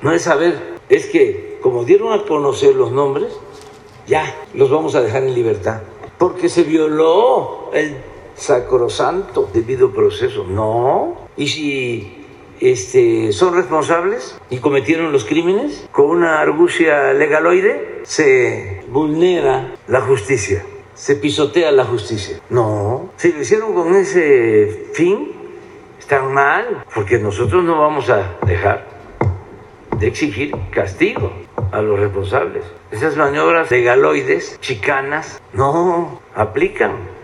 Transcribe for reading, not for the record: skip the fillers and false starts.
no es saber, es que como dieron a conocer los nombres, ya los vamos a dejar en libertad, porque se violó el sacrosanto debido proceso. No, y si son responsables y cometieron los crímenes con una argucia legaloide, se vulnera la justicia, se pisotea la justicia. No, si lo hicieron con ese fin, están mal, porque nosotros no vamos a dejar de exigir castigo a los responsables. Esas maniobras legaloides, chicanas, no aplican.